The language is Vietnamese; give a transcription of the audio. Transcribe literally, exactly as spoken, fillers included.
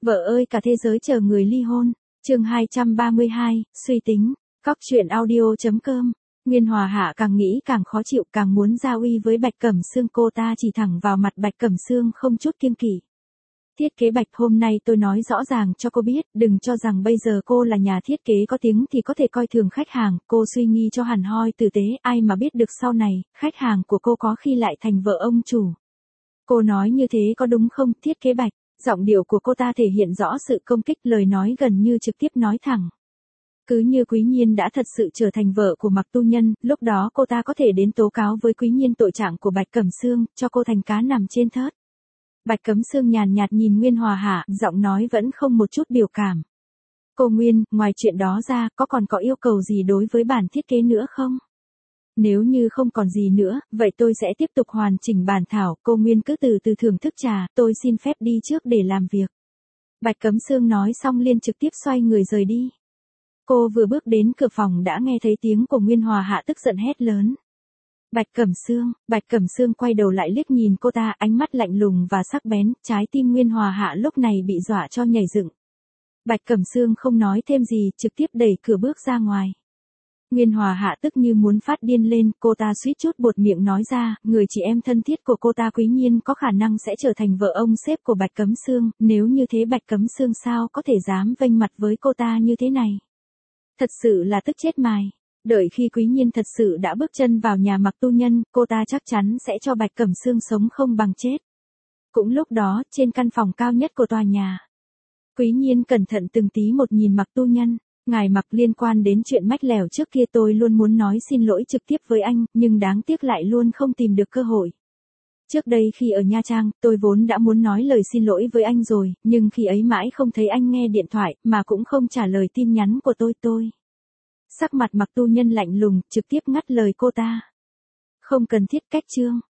Vợ ơi cả thế giới chờ người ly hôn. Chương hai trăm ba mươi hai, suy tính. Cóc truyện audio.com. Nguyên Hòa Hạ càng nghĩ càng khó chịu, càng muốn giao uy với Bạch Cẩm Sương. Cô ta chỉ thẳng vào mặt Bạch Cẩm Sương không chút kiêng kỵ. Thiết kế Bạch, hôm nay tôi nói rõ ràng cho cô biết, đừng cho rằng bây giờ cô là nhà thiết kế có tiếng thì có thể coi thường khách hàng. Cô suy nghĩ cho hẳn hoi tử tế, ai mà biết được sau này, khách hàng của cô có khi lại thành vợ ông chủ. Cô nói như thế có đúng không, Thiết kế Bạch? Giọng điệu của cô ta thể hiện rõ sự công kích, lời nói gần như trực tiếp nói thẳng. Cứ như Quý Nhiên đã thật sự trở thành vợ của Mạc Tu Nhân, lúc đó cô ta có thể đến tố cáo với Quý Nhiên tội trạng của Bạch Cẩm Sương, cho cô thành cá nằm trên thớt. Bạch Cẩm Sương nhàn nhạt nhìn Nguyên Hòa Hạ, giọng nói vẫn không một chút biểu cảm. Cô Nguyên, ngoài chuyện đó ra, có còn có yêu cầu gì đối với bản thiết kế nữa không? Nếu như không còn gì nữa, vậy tôi sẽ tiếp tục hoàn chỉnh bản thảo. Cô Nguyên cứ từ từ thưởng thức trà, tôi xin phép đi trước để làm việc. Bạch Cẩm Sương nói xong liền trực tiếp xoay người rời đi. Cô vừa bước đến cửa phòng đã nghe thấy tiếng của Nguyên Hòa Hạ tức giận hét lớn. Bạch Cẩm Sương, Bạch Cẩm Sương quay đầu lại liếc nhìn cô ta, ánh mắt lạnh lùng và sắc bén, trái tim Nguyên Hòa Hạ lúc này bị dọa cho nhảy dựng. Bạch Cẩm Sương không nói thêm gì, trực tiếp đẩy cửa bước ra ngoài. Nguyên Hòa Hạ tức như muốn phát điên lên, cô ta suýt chút buột miệng nói ra, người chị em thân thiết của cô ta Quý Nhiên có khả năng sẽ trở thành vợ ông sếp của Bạch Cẩm Sương, nếu như thế Bạch Cẩm Sương sao có thể dám vênh mặt với cô ta như thế này. Thật sự là tức chết mài. Đợi khi Quý Nhiên thật sự đã bước chân vào nhà Mạc Tu Nhân, cô ta chắc chắn sẽ cho Bạch Cẩm Sương sống không bằng chết. Cũng lúc đó, trên căn phòng cao nhất của tòa nhà, Quý Nhiên cẩn thận từng tí một nhìn Mạc Tu Nhân. Ngài Mạc, liên quan đến chuyện mách lẻo trước kia tôi luôn muốn nói xin lỗi trực tiếp với anh, nhưng đáng tiếc lại luôn không tìm được cơ hội. Trước đây khi ở Nha Trang, tôi vốn đã muốn nói lời xin lỗi với anh rồi, nhưng khi ấy mãi không thấy anh nghe điện thoại, mà cũng không trả lời tin nhắn của tôi tôi. Sắc mặt Mạc Tu Nhân lạnh lùng, trực tiếp ngắt lời cô ta. Không cần thiết cách chương.